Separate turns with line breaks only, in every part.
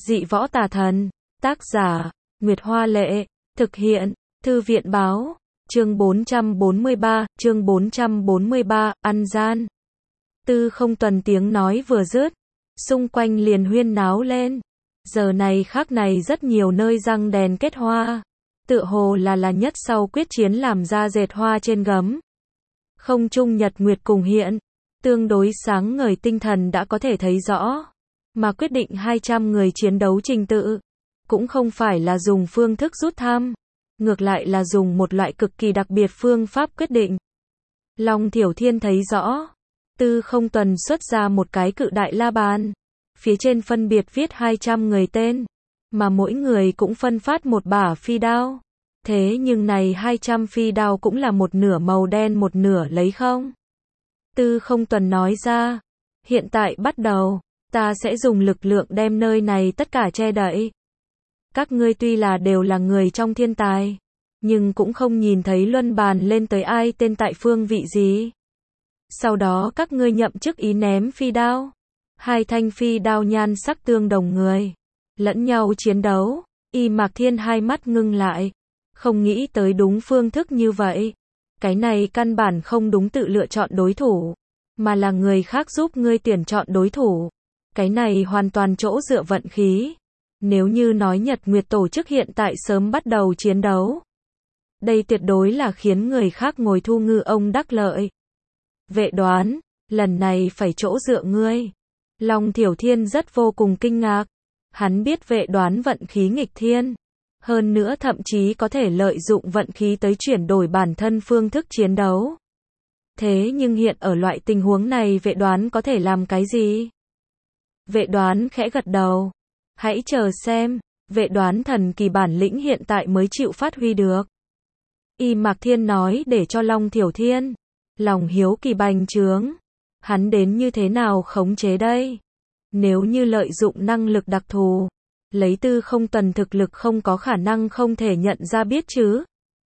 Dị võ tà thần. Tác giả, Nguyệt Hoa Lệ. Thực hiện, Thư viện Báo. Chương 443, ăn gian. Tư Không Tuần tiếng nói vừa dứt, xung quanh liền huyên náo lên. Giờ này khắc này rất nhiều nơi răng đèn kết hoa. Tựa hồ là nhất sau quyết chiến làm ra dệt hoa trên gấm. Không trung nhật nguyệt cùng hiện, tương đối sáng ngời, tinh thần đã có thể thấy rõ. Mà quyết định 200 người chiến đấu trình tự, cũng không phải là dùng phương thức rút thăm, ngược lại là dùng một loại cực kỳ đặc biệt phương pháp quyết định. Long Thiểu Thiên thấy rõ, Tư Không Tuần xuất ra một cái cự đại la bàn, phía trên phân biệt viết 200 người tên, mà mỗi người cũng phân phát một bả phi đao. Thế nhưng này 200 phi đao cũng là một nửa màu đen một nửa lấy không. Tư Không Tuần nói ra, hiện tại bắt đầu, ta sẽ dùng lực lượng đem nơi này tất cả che đậy. Các ngươi tuy là đều là người trong thiên tài, nhưng cũng không nhìn thấy luân bàn lên tới ai tên tại phương vị gì. Sau đó các ngươi nhậm chức ý ném phi đao. Hai thanh phi đao nhan sắc tương đồng người, lẫn nhau chiến đấu. Y Mạc Thiên hai mắt ngưng lại, không nghĩ tới đúng phương thức như vậy. Cái này căn bản không đúng tự lựa chọn đối thủ, mà là người khác giúp ngươi tuyển chọn đối thủ. Cái này hoàn toàn chỗ dựa vận khí. Nếu như nói Nhật Nguyệt tổ chức hiện tại sớm bắt đầu chiến đấu, đây tuyệt đối là khiến người khác ngồi thu ngư ông đắc lợi. Vệ Đoán, lần này phải chỗ dựa ngươi. Long Thiểu Thiên rất vô cùng kinh ngạc. Hắn biết Vệ Đoán vận khí nghịch thiên, hơn nữa thậm chí có thể lợi dụng vận khí tới chuyển đổi bản thân phương thức chiến đấu. Thế nhưng hiện ở loại tình huống này Vệ Đoán có thể làm cái gì? Vệ Đoán khẽ gật đầu. Hãy chờ xem, Vệ Đoán thần kỳ bản lĩnh hiện tại mới chịu phát huy được. Y Mạc Thiên nói để cho Long Thiểu Thiên lòng hiếu kỳ bành trướng. Hắn đến như thế nào khống chế đây? Nếu như lợi dụng năng lực đặc thù, lấy Tư Không Tuần thực lực không có khả năng không thể nhận ra biết chứ.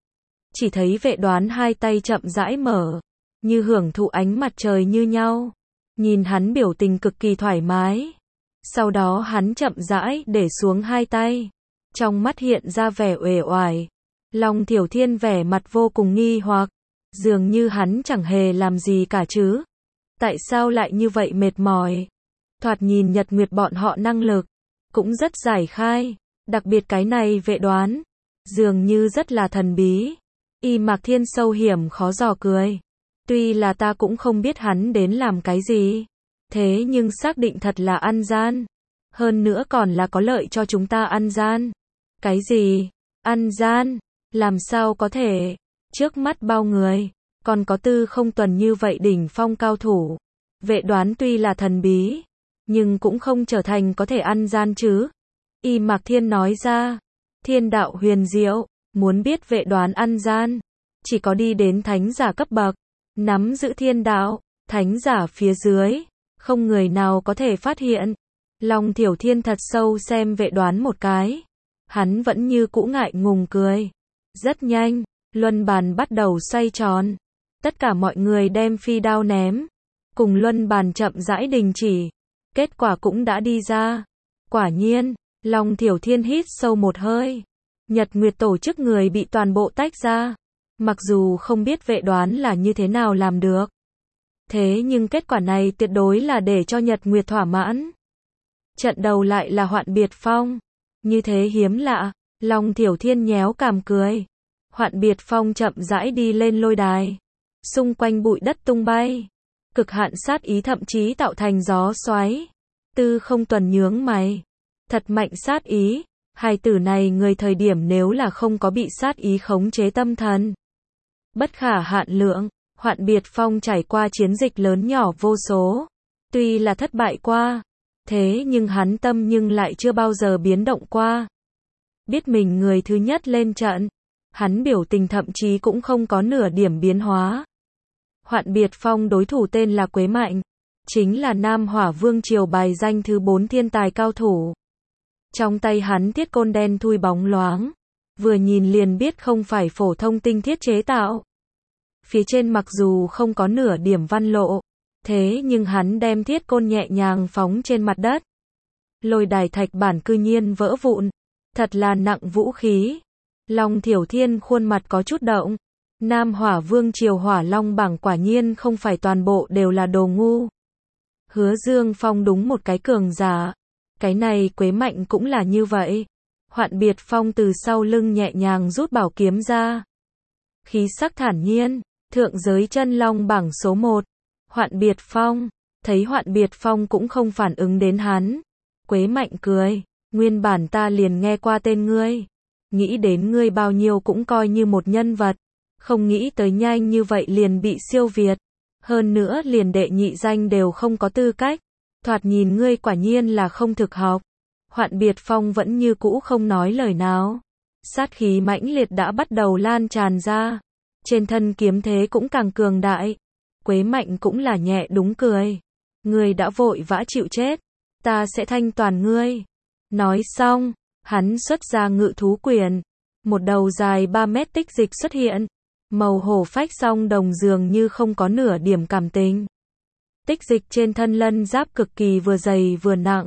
Chỉ thấy Vệ Đoán hai tay chậm rãi mở, như hưởng thụ ánh mặt trời như nhau. Nhìn hắn biểu tình cực kỳ thoải mái. Sau đó hắn chậm rãi để xuống hai tay, trong mắt hiện ra vẻ uể oải. Long Thiểu Thiên vẻ mặt vô cùng nghi hoặc, dường như hắn chẳng hề làm gì cả chứ. Tại sao lại như vậy mệt mỏi? Thoạt nhìn Nhật Nguyệt bọn họ năng lực cũng rất giải khai, đặc biệt cái này Vệ Đoán, dường như rất là thần bí. Y Mạc Thiên sâu hiểm khó dò cười. Tuy là ta cũng không biết hắn đến làm cái gì, thế nhưng xác định thật là ăn gian. Hơn nữa còn là có lợi cho chúng ta ăn gian. Cái gì? Ăn gian? Làm sao có thể? Trước mắt bao người, còn có Tư Không Tuần như vậy đỉnh phong cao thủ. Vệ Đoán tuy là thần bí, nhưng cũng không trở thành có thể ăn gian chứ. Y Mạc Thiên nói ra, thiên đạo huyền diệu, muốn biết Vệ Đoán ăn gian, chỉ có đi đến thánh giả cấp bậc, nắm giữ thiên đạo, thánh giả phía dưới, không người nào có thể phát hiện. Long Thiểu Thiên thật sâu xem Vệ Đoán một cái, hắn vẫn như cũ ngại ngùng cười. Rất nhanh, luân bàn bắt đầu xoay tròn, tất cả mọi người đem phi đao ném, cùng luân bàn chậm rãi đình chỉ. Kết quả cũng đã đi ra. Quả nhiên, Long Thiểu Thiên hít sâu một hơi. Nhật Nguyệt tổ chức người bị toàn bộ tách ra. Mặc dù không biết Vệ Đoán là như thế nào làm được, thế nhưng kết quả này tuyệt đối là để cho Nhật Nguyệt thỏa mãn. Trận đầu lại là Hoạn Biệt Phong. Như thế hiếm lạ. Long Thiểu Thiên nhéo cằm cười. Hoạn Biệt Phong chậm rãi đi lên lôi đài. Xung quanh bụi đất tung bay. Cực hạn sát ý thậm chí tạo thành gió xoáy. Tư Không Tuần nhướng mày. Thật mạnh sát ý. Hài tử này người thời điểm nếu là không có bị sát ý khống chế tâm thần, bất khả hạn lượng. Hoạn Biệt Phong trải qua chiến dịch lớn nhỏ vô số. Tuy là thất bại qua, thế nhưng hắn tâm nhưng lại chưa bao giờ biến động qua. Biết mình người thứ nhất lên trận, hắn biểu tình thậm chí cũng không có nửa điểm biến hóa. Hoạn Biệt Phong đối thủ tên là Quế Mạnh, chính là Nam Hỏa Vương triều bài danh thứ 4 thiên tài cao thủ. Trong tay hắn thiết côn đen thui bóng loáng, vừa nhìn liền biết không phải phổ thông tinh thiết chế tạo. Phía trên mặc dù không có nửa điểm văn lộ, thế nhưng hắn đem thiết côn nhẹ nhàng phóng trên mặt đất. Lôi đài thạch bản cư nhiên vỡ vụn. Thật là nặng vũ khí. Long Thiểu Thiên khuôn mặt có chút động. Nam Hỏa Vương triều Hỏa Long bảng quả nhiên không phải toàn bộ đều là đồ ngu. Hứa Dương Phong đúng một cái cường giả. Cái này Quế Mạnh cũng là như vậy. Hoạn Biệt Phong từ sau lưng nhẹ nhàng rút bảo kiếm ra. Khí sắc thản nhiên, thượng giới chân long bảng số 1. Hoạn Biệt Phong, thấy Hoạn Biệt Phong cũng không phản ứng đến hắn. Quế Mạnh cười, nguyên bản ta liền nghe qua tên ngươi. Nghĩ đến ngươi bao nhiêu cũng coi như một nhân vật. Không nghĩ tới nhanh như vậy liền bị siêu việt. Hơn nữa liền đệ nhị danh đều không có tư cách. Thoạt nhìn ngươi quả nhiên là không thực học. Hoạn Biệt Phong vẫn như cũ không nói lời nào. Sát khí mãnh liệt đã bắt đầu lan tràn ra. Trên thân kiếm thế cũng càng cường đại. Quế Mạnh cũng là nhẹ đúng cười. Ngươi đã vội vã chịu chết. Ta sẽ thanh toàn ngươi. Nói xong, hắn xuất ra ngự thú quyền. Một đầu dài 3 mét tích dịch xuất hiện. Màu hổ phách song đồng dường như không có nửa điểm cảm tình. Tích dịch trên thân lân giáp cực kỳ vừa dày vừa nặng.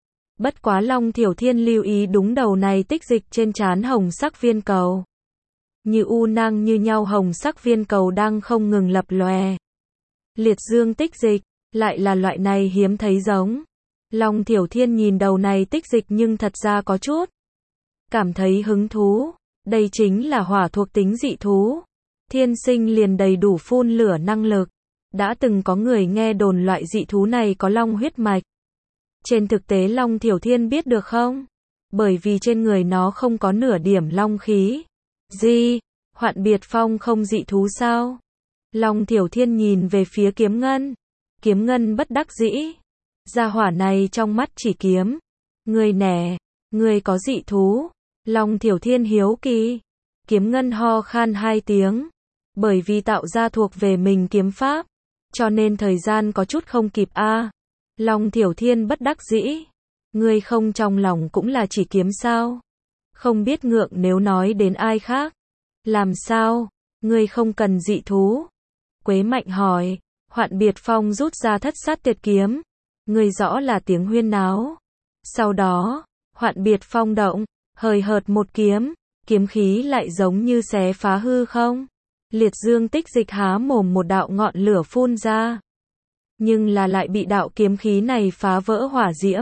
Bất quá Long Thiểu Thiên lưu ý đúng đầu này tích dịch trên trán hồng sắc viên cầu. Như u nang như nhau hồng sắc viên cầu đang không ngừng lập lòe. Liệt dương tích dịch, lại là loại này hiếm thấy giống. Long Thiểu Thiên nhìn đầu này tích dịch nhưng thật ra có chút cảm thấy hứng thú. Đây chính là hỏa thuộc tính dị thú. Thiên sinh liền đầy đủ phun lửa năng lực. Đã từng có người nghe đồn loại dị thú này có long huyết mạch. Trên thực tế Long Thiểu Thiên biết được không? Bởi vì trên người nó không có nửa điểm long khí. Gì? Hoạn Biệt Phong không dị thú sao? Long Thiểu Thiên nhìn về phía Kiếm Ngân. Kiếm Ngân bất đắc dĩ. Gia hỏa này trong mắt chỉ kiếm. Người nẻ, người có dị thú. Long Thiểu Thiên hiếu kỳ. Kiếm Ngân ho khan 2 tiếng. Bởi vì tạo ra thuộc về mình kiếm pháp. Cho nên thời gian có chút không kịp a. Long Thiểu Thiên bất đắc dĩ. Ngươi không trong lòng cũng là chỉ kiếm sao? Không biết ngượng nếu nói đến ai khác. Làm sao? Ngươi không cần dị thú. Quế Mạnh hỏi. Hoạn Biệt Phong rút ra thất sát tuyệt kiếm. Ngươi rõ là tiếng huyên náo. Sau đó, Hoạn Biệt Phong động, hời hợt một kiếm. Kiếm khí lại giống như xé phá hư không. Liệt dương tích dịch há mồm một đạo ngọn lửa phun ra. Nhưng là lại bị đạo kiếm khí này phá vỡ hỏa diễm.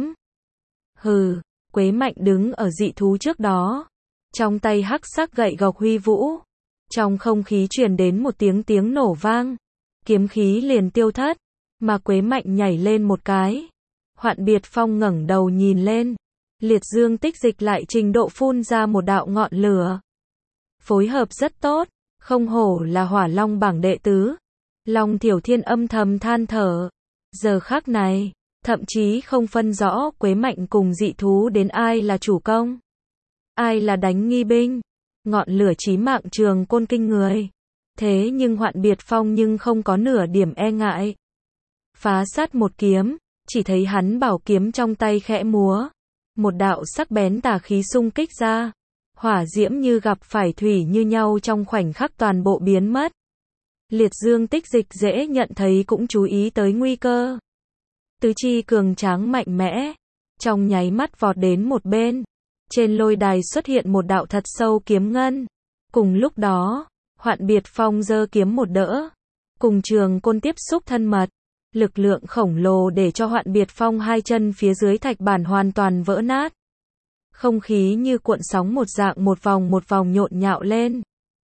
Hừ, Quế Mạnh đứng ở dị thú trước đó. Trong tay hắc sắc gậy gộc huy vũ. Trong không khí truyền đến một tiếng nổ vang. Kiếm khí liền tiêu thất. Mà Quế Mạnh nhảy lên một cái. Hoạn Biệt Phong ngẩng đầu nhìn lên. Liệt dương tích dịch lại trình độ phun ra một đạo ngọn lửa. Phối hợp rất tốt. Không hổ là Hỏa Long bảng đệ tứ. Long Thiểu Thiên âm thầm than thở. Giờ khắc này, thậm chí không phân rõ Quế Mạnh cùng dị thú đến ai là chủ công. Ai là đánh nghi binh. Ngọn lửa chí mạng trường côn kinh người. Thế nhưng Hoạn Biệt Phong nhưng không có nửa điểm e ngại. Phá sát một kiếm, chỉ thấy hắn bảo kiếm trong tay khẽ múa. Một đạo sắc bén tà khí xung kích ra. Hỏa diễm như gặp phải thủy như nhau trong khoảnh khắc toàn bộ biến mất. Liệt dương tích dịch dễ nhận thấy cũng chú ý tới nguy cơ. Tứ chi cường tráng mạnh mẽ. Trong nháy mắt vọt đến một bên. Trên lôi đài xuất hiện một đạo thật sâu kiếm ngân. Cùng lúc đó, Hoạn Biệt Phong giơ kiếm một đỡ. Cùng trường côn tiếp xúc thân mật. Lực lượng khổng lồ để cho Hoạn Biệt Phong hai chân phía dưới thạch bản hoàn toàn vỡ nát. Không khí như cuộn sóng một dạng một vòng nhộn nhạo lên.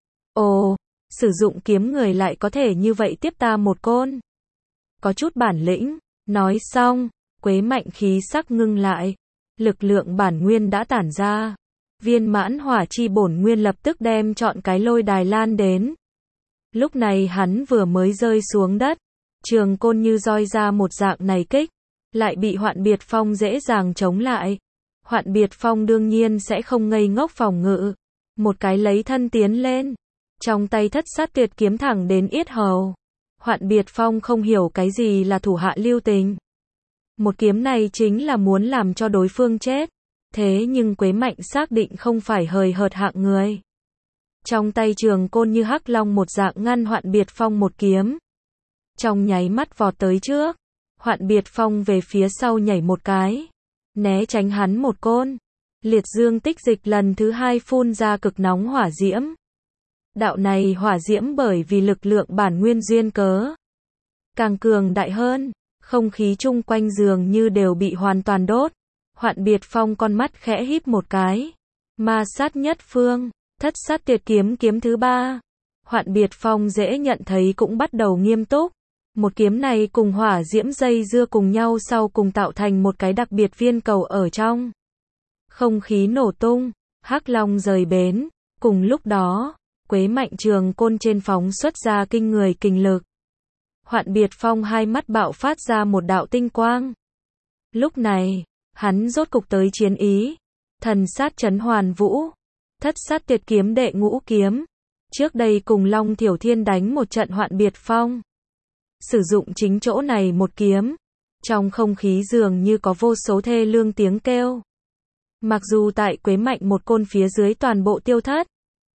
Ồ, sử dụng kiếm người lại có thể như vậy tiếp ta một côn. Có chút bản lĩnh. Nói xong, Quế Mạnh khí sắc ngưng lại. Lực lượng bản nguyên đã tản ra. Viên mãn hỏa chi bổn nguyên lập tức đem trọn cái lôi đài lan đến. Lúc này hắn vừa mới rơi xuống đất. Trường côn như roi ra một dạng này kích. Lại bị Hoạn Biệt Phong dễ dàng chống lại. Hoạn Biệt Phong đương nhiên sẽ không ngây ngốc phòng ngự. Một cái lấy thân tiến lên. Trong tay thất sát tuyệt kiếm thẳng đến yết hầu. Hoạn Biệt Phong không hiểu cái gì là thủ hạ lưu tình. Một kiếm này chính là muốn làm cho đối phương chết. Thế nhưng Quế Mạnh xác định không phải hời hợt hạng người. Trong tay trường côn như hắc long một dạng ngăn Hoạn Biệt Phong một kiếm. Trong nháy mắt vọt tới trước. Hoạn Biệt Phong về phía sau nhảy một cái. né tránh hắn một côn. Liệt dương tích dịch lần thứ hai phun ra cực nóng hỏa diễm. Đạo này hỏa diễm bởi vì lực lượng bản nguyên duyên cớ càng cường đại hơn, không khí chung quanh dường như đều bị hoàn toàn đốt. Hoạn Biệt Phong con mắt khẽ híp một cái. Ma sát nhất phương, Thất sát tuyệt kiếm kiếm thứ 3. Hoạn Biệt Phong dễ nhận thấy cũng bắt đầu nghiêm túc. Một kiếm này cùng hỏa diễm dây dưa cùng nhau sau cùng tạo thành một cái đặc biệt viên cầu ở trong. Không khí nổ tung, Hắc Long rời bến. Cùng lúc đó, Quế Mạnh trường côn trên phóng xuất ra kinh người kình lực. Hoạn Biệt Phong hai mắt bạo phát ra một đạo tinh quang. Lúc này, hắn rốt cục tới chiến ý. Thần sát chấn hoàn vũ. Thất sát tuyệt kiếm đệ ngũ kiếm. Trước đây cùng Long Thiểu Thiên đánh một trận Hoạn Biệt Phong. Sử dụng chính chỗ này một kiếm. Trong không khí dường như có vô số thê lương tiếng kêu. Mặc dù tại Quế Mạnh một côn phía dưới toàn bộ tiêu thất.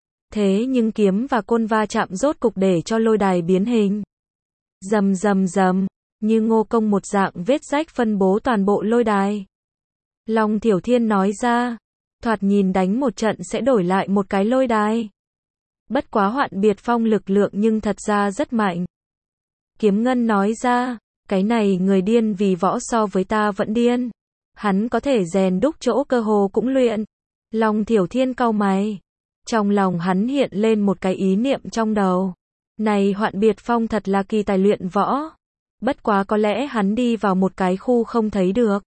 Thế nhưng kiếm và côn va chạm rốt cục để cho lôi đài biến hình. Rầm rầm rầm, như ngô công một dạng vết rách phân bố toàn bộ lôi đài. Long Thiểu Thiên nói ra, thoạt nhìn đánh một trận sẽ đổi lại một cái lôi đài. Bất quá Hoạn Biệt Phong lực lượng nhưng thật ra rất mạnh. Kiếm Ngân nói ra, cái này người điên vì võ so với ta vẫn điên. Hắn có thể rèn đúc chỗ cơ hồ cũng luyện. Long Thiểu Thiên cau mày. Trong lòng hắn hiện lên một cái ý niệm trong đầu. Này Hoạn Biệt Phong thật là kỳ tài luyện võ. Bất quá có lẽ hắn đi vào một cái khu không thấy được.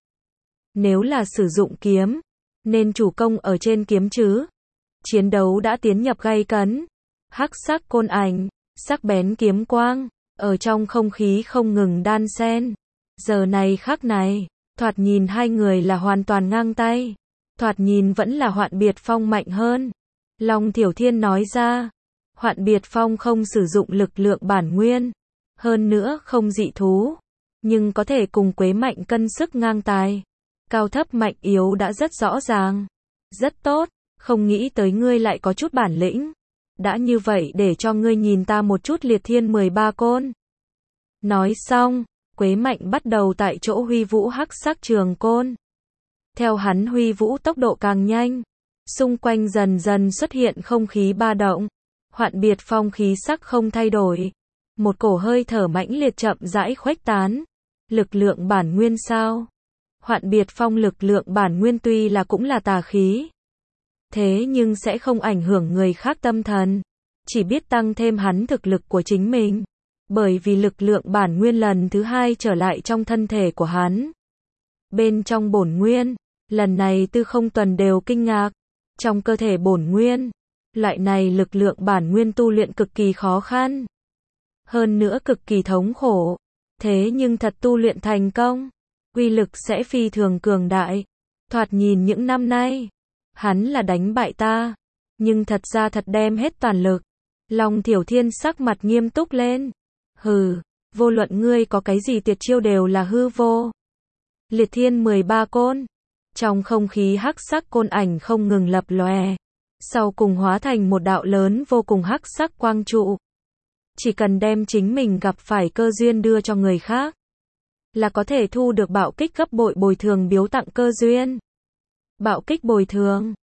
Nếu là sử dụng kiếm, nên chủ công ở trên kiếm chứ. Chiến đấu đã tiến nhập gay cấn. Hắc sắc côn ảnh, sắc bén kiếm quang, ở trong không khí không ngừng đan xen. Giờ này khắc này, thoạt nhìn hai người là hoàn toàn ngang tay. Thoạt nhìn vẫn là Hoạn Biệt Phong mạnh hơn. Long Thiểu Thiên nói ra, Hoạn Biệt Phong không sử dụng lực lượng bản nguyên, hơn nữa không dị thú, nhưng có thể cùng Quế Mạnh cân sức ngang tài. Cao thấp mạnh yếu đã rất rõ ràng. Rất tốt, không nghĩ tới ngươi lại có chút bản lĩnh. Đã như vậy để cho ngươi nhìn ta một chút liệt thiên 13 côn. Nói xong, Quế Mạnh bắt đầu tại chỗ huy vũ hắc sắc trường côn. Theo hắn huy vũ tốc độ càng nhanh, xung quanh dần dần xuất hiện không khí ba động. Hoạn Biệt Phong khí sắc không thay đổi. Một cổ hơi thở mãnh liệt chậm rãi khuếch tán. Lực lượng bản nguyên sao? Hoạn Biệt Phong lực lượng bản nguyên tuy là cũng là tà khí. Thế nhưng sẽ không ảnh hưởng người khác tâm thần. Chỉ biết tăng thêm hắn thực lực của chính mình. Bởi vì lực lượng bản nguyên lần thứ hai trở lại trong thân thể của hắn. Bên trong bổn nguyên, lần này Tư Không Tuần đều kinh ngạc. Trong cơ thể bổn nguyên, loại này lực lượng bản nguyên tu luyện cực kỳ khó khăn. Hơn nữa cực kỳ thống khổ. Thế nhưng thật tu luyện thành công, uy lực sẽ phi thường cường đại. Thoạt nhìn những năm nay, hắn là đánh bại ta, nhưng thật ra thật đem hết toàn lực. Long Thiểu Thiên sắc mặt nghiêm túc lên. Hừ, vô luận ngươi có cái gì tuyệt chiêu đều là hư vô. Liệt thiên 13 côn. Trong không khí hắc sắc côn ảnh không ngừng lập lòe. Sau cùng hóa thành một đạo lớn vô cùng hắc sắc quang trụ. Chỉ cần đem chính mình gặp phải cơ duyên đưa cho người khác, là có thể thu được bạo kích gấp bội bồi thường biếu tặng cơ duyên. Bạo kích bồi thường.